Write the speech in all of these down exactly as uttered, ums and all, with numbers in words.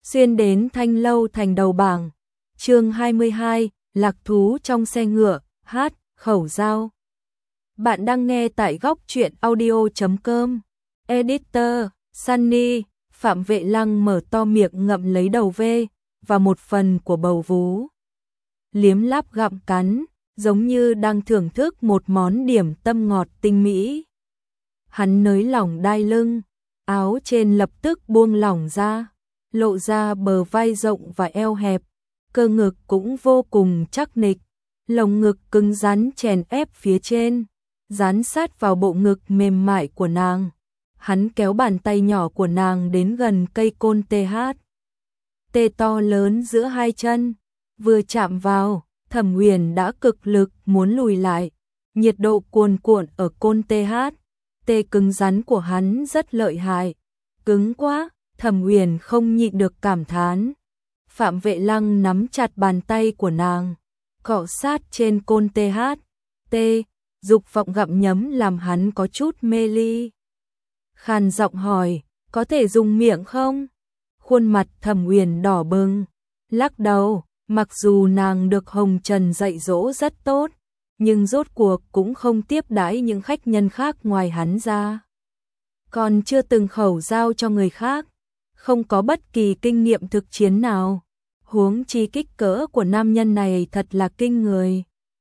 xuyên đến Thanh Lâu thành đầu bảng. Chương hai mươi hai, lạc thú trong xe ngựa, hát, khẩu dao. Bạn đang nghe tại góc truyện audio chấm com. Editor, Sunny. Phạm Vệ Lăng mở to miệng ngậm lấy đầu ve và một phần của bầu vú. Liếm láp gặm cắn, giống như đang thưởng thức một món điểm tâm ngọt tinh mỹ. Hắn nới lỏng đai lưng, áo trên lập tức buông lỏng ra, lộ ra bờ vai rộng và eo hẹp, cơ ngực cũng vô cùng chắc nịch, lồng ngực cứng rắn chèn ép phía trên, dán sát vào bộ ngực mềm mại của nàng. Hắn kéo bàn tay nhỏ của nàng đến gần cây côn tê hát. Tê to lớn giữa hai chân, vừa chạm vào, Thẩm Huyền đã cực lực muốn lùi lại, nhiệt độ cuồn cuộn ở côn tê hát. Tê cứng rắn của hắn rất lợi hại, cứng quá, Thẩm Huyền không nhịn được cảm thán. Phạm Vệ Lăng nắm chặt bàn tay của nàng, cọ sát trên côn tê hát. Tê, dục vọng gặm nhấm làm hắn có chút mê ly. Khàn giọng hỏi, có thể dùng miệng không? Khuôn mặt Thẩm Huyền đỏ bừng, lắc đầu, mặc dù nàng được Hồng Trần dạy dỗ rất tốt, nhưng rốt cuộc cũng không tiếp đãi những khách nhân khác ngoài hắn ra. Còn chưa từng khẩu giao cho người khác, không có bất kỳ kinh nghiệm thực chiến nào, huống chi kích cỡ của nam nhân này thật là kinh người.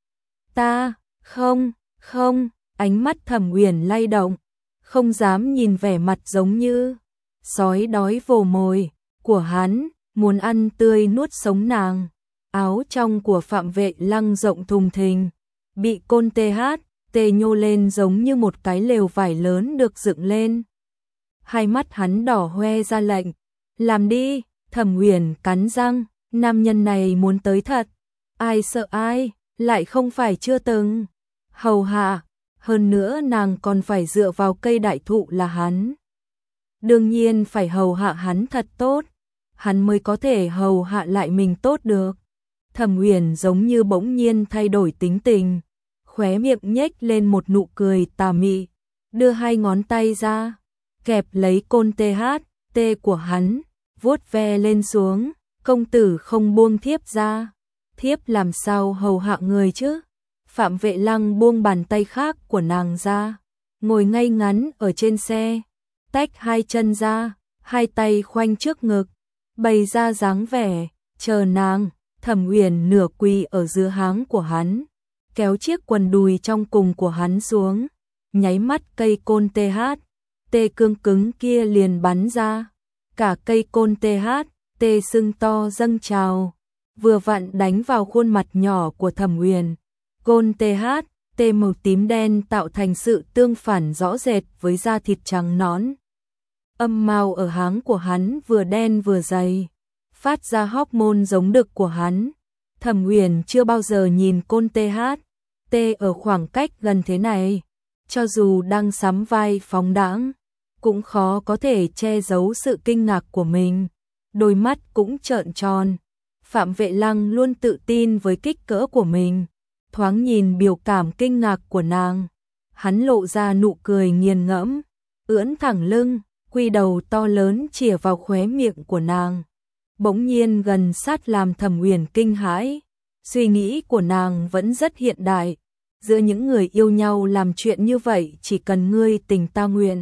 Ta, không, không, ánh mắt Thẩm Huyền lay động, không dám nhìn vẻ mặt giống như sói đói vồ mồi của hắn, muốn ăn tươi nuốt sống nàng. Áo trong của Phạm Vệ Lăng rộng thùng thình, bị côn tê hát, tê nhô lên giống như một cái lều vải lớn được dựng lên. Hai mắt hắn đỏ hoe ra lệnh, làm đi. Thẩm Huyền cắn răng, nam nhân này muốn tới thật, ai sợ ai, lại không phải chưa từng hầu hạ, hơn nữa nàng còn phải dựa vào cây đại thụ là hắn. Đương nhiên phải hầu hạ hắn thật tốt, hắn mới có thể hầu hạ lại mình tốt được. Thẩm Huyền giống như bỗng nhiên thay đổi tính tình, khóe miệng nhếch lên một nụ cười tà mị, đưa hai ngón tay ra, kẹp lấy côn tê hát, tê của hắn, vuốt ve lên xuống. Công tử không buông thiếp ra, thiếp làm sao hầu hạ người chứ? Phạm Vệ Lăng buông bàn tay khác của nàng ra, ngồi ngay ngắn ở trên xe, tách hai chân ra, hai tay khoanh trước ngực, bày ra dáng vẻ chờ nàng. Thẩm Huyền nửa quỳ ở giữa háng của hắn, kéo chiếc quần đùi trong cùng của hắn xuống, nháy mắt cây côn tê hát, tê cương cứng kia liền bắn ra, cả cây côn tê hát, tê sưng to dâng trào, vừa vặn đánh vào khuôn mặt nhỏ của Thẩm Huyền. Côn tê hát, tê màu tím đen tạo thành sự tương phản rõ rệt với da thịt trắng nõn. Âm mao ở háng của hắn vừa đen vừa dày, phát ra hormone giống đực của hắn. Thẩm Huyền chưa bao giờ nhìn côn tê hát, tê ở khoảng cách gần thế này, cho dù đang sắm vai phóng đãng, cũng khó có thể che giấu sự kinh ngạc của mình, đôi mắt cũng trợn tròn. Phạm Vệ Lăng luôn tự tin với kích cỡ của mình, thoáng nhìn biểu cảm kinh ngạc của nàng, hắn lộ ra nụ cười nghiền ngẫm, ưỡn thẳng lưng, quy đầu to lớn chìa vào khóe miệng của nàng. Bỗng nhiên gần sát làm Thẩm Huyền kinh hãi. Suy nghĩ của nàng vẫn rất hiện đại, giữa những người yêu nhau làm chuyện như vậy chỉ cần ngươi tình ta nguyện.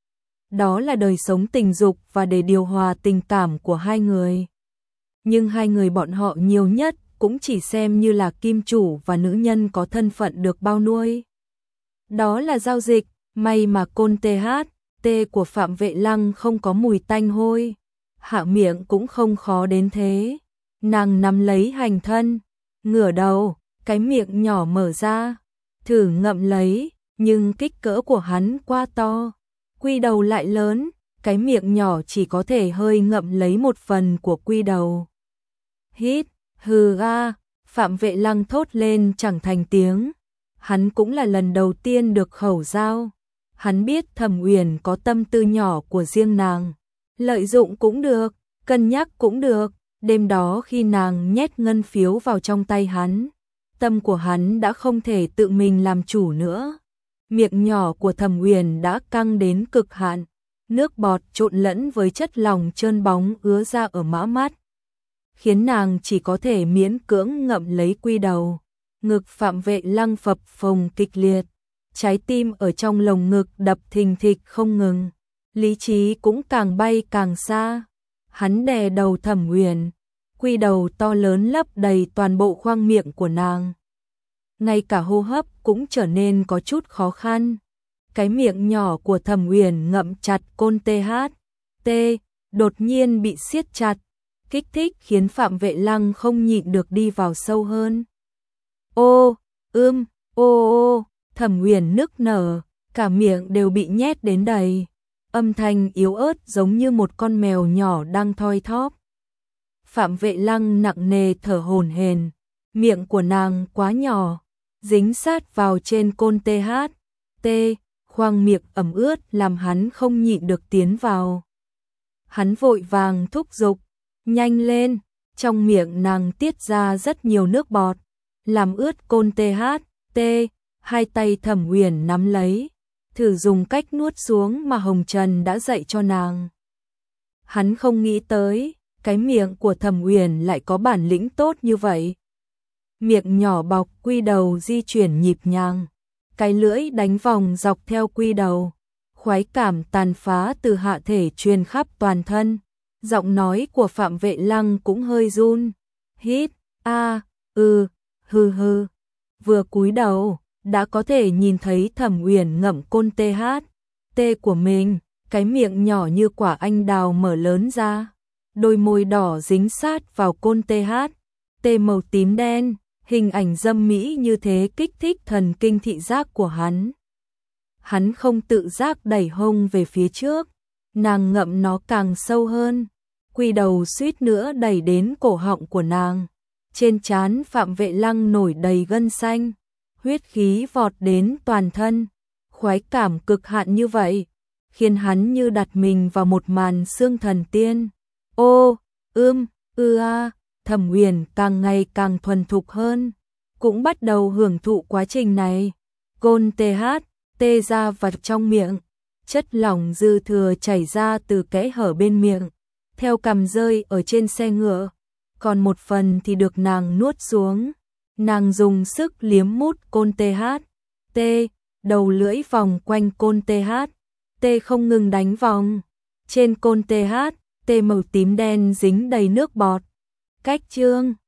Đó là đời sống tình dục và để điều hòa tình cảm của hai người. Nhưng hai người bọn họ nhiều nhất cũng chỉ xem như là kim chủ và nữ nhân có thân phận được bao nuôi. Đó là giao dịch, may mà côn tê hát, tê của Phạm Vệ Lăng không có mùi tanh hôi. Hạ miệng cũng không khó đến thế. Nàng nắm lấy hành thân, ngửa đầu, cái miệng nhỏ mở ra, thử ngậm lấy, nhưng kích cỡ của hắn quá to, quy đầu lại lớn, cái miệng nhỏ chỉ có thể hơi ngậm lấy một phần của quy đầu. Hít, hừ ga, Phạm Vệ Lăng thốt lên chẳng thành tiếng. Hắn cũng là lần đầu tiên được khẩu giao. Hắn biết Thẩm Huyền có tâm tư nhỏ của riêng nàng, lợi dụng cũng được, cân nhắc cũng được. Đêm đó khi nàng nhét ngân phiếu vào trong tay hắn, tâm của hắn đã không thể tự mình làm chủ nữa. Miệng nhỏ của Thẩm Huyền đã căng đến cực hạn, nước bọt trộn lẫn với chất lỏng trơn bóng ứa ra ở mã mắt, khiến nàng chỉ có thể miễn cưỡng ngậm lấy quy đầu. Ngực Phạm Vệ Lăng phập phồng kịch liệt, trái tim ở trong lồng ngực đập thình thịch không ngừng, lý trí cũng càng bay càng xa. Hắn đè đầu Thẩm Uyển, quy đầu to lớn lấp đầy toàn bộ khoang miệng của nàng. Ngay cả hô hấp cũng trở nên có chút khó khăn. Cái miệng nhỏ của Thẩm Uyển ngậm chặt côn tê hát tê, đột nhiên bị siết chặt, kích thích khiến Phạm Vệ Lăng không nhịn được đi vào sâu hơn. Ô, ưm, ô ô, Thẩm Uyển nức nở, cả miệng đều bị nhét đến đầy. Âm thanh yếu ớt giống như một con mèo nhỏ đang thoi thóp. Phạm Vệ Lăng nặng nề thở hổn hển, miệng của nàng quá nhỏ, dính sát vào trên côn tê hát tê, khoang miệng ẩm ướt làm hắn không nhịn được tiến vào. Hắn vội vàng thúc giục, nhanh lên, trong miệng nàng tiết ra rất nhiều nước bọt, làm ướt côn tê hát tê, hai tay Thẩm Uyển nắm lấy, thử dùng cách nuốt xuống mà Hồng Trần đã dạy cho nàng. Hắn không nghĩ tới, cái miệng của Thẩm Uyển lại có bản lĩnh tốt như vậy. Miệng nhỏ bọc quy đầu di chuyển nhịp nhàng, cái lưỡi đánh vòng dọc theo quy đầu, khoái cảm tàn phá từ hạ thể truyền khắp toàn thân. Giọng nói của Phạm Vệ Lăng cũng hơi run. Hít, a, ư, hừ hừ. Vừa cúi đầu, đã có thể nhìn thấy Thẩm Uyển ngậm côn tê hát tê của mình, cái miệng nhỏ như quả anh đào mở lớn ra, đôi môi đỏ dính sát vào côn tê hát tê màu tím đen, hình ảnh dâm mỹ như thế kích thích thần kinh thị giác của hắn. Hắn không tự giác đẩy hông về phía trước, nàng ngậm nó càng sâu hơn, quy đầu suýt nữa đẩy đến cổ họng của nàng. Trên trán Phạm Vệ Lăng nổi đầy gân xanh, huyết khí vọt đến toàn thân, khoái cảm cực hạn như vậy, khiến hắn như đặt mình vào một màn xương thần tiên. Ô, ưm, ư a, Thẩm Uyển càng ngày càng thuần thục hơn, cũng bắt đầu hưởng thụ quá trình này. Côn tê hát tê ra vặt trong miệng, chất lỏng dư thừa chảy ra từ kẽ hở bên miệng, theo cằm rơi ở trên xe ngựa, còn một phần thì được nàng nuốt xuống. Nàng dùng sức liếm mút côn tê hát tê, đầu lưỡi vòng quanh côn tê hát tê không ngừng đánh vòng. Trên côn tê hát tê màu tím đen dính đầy nước bọt. Cách chương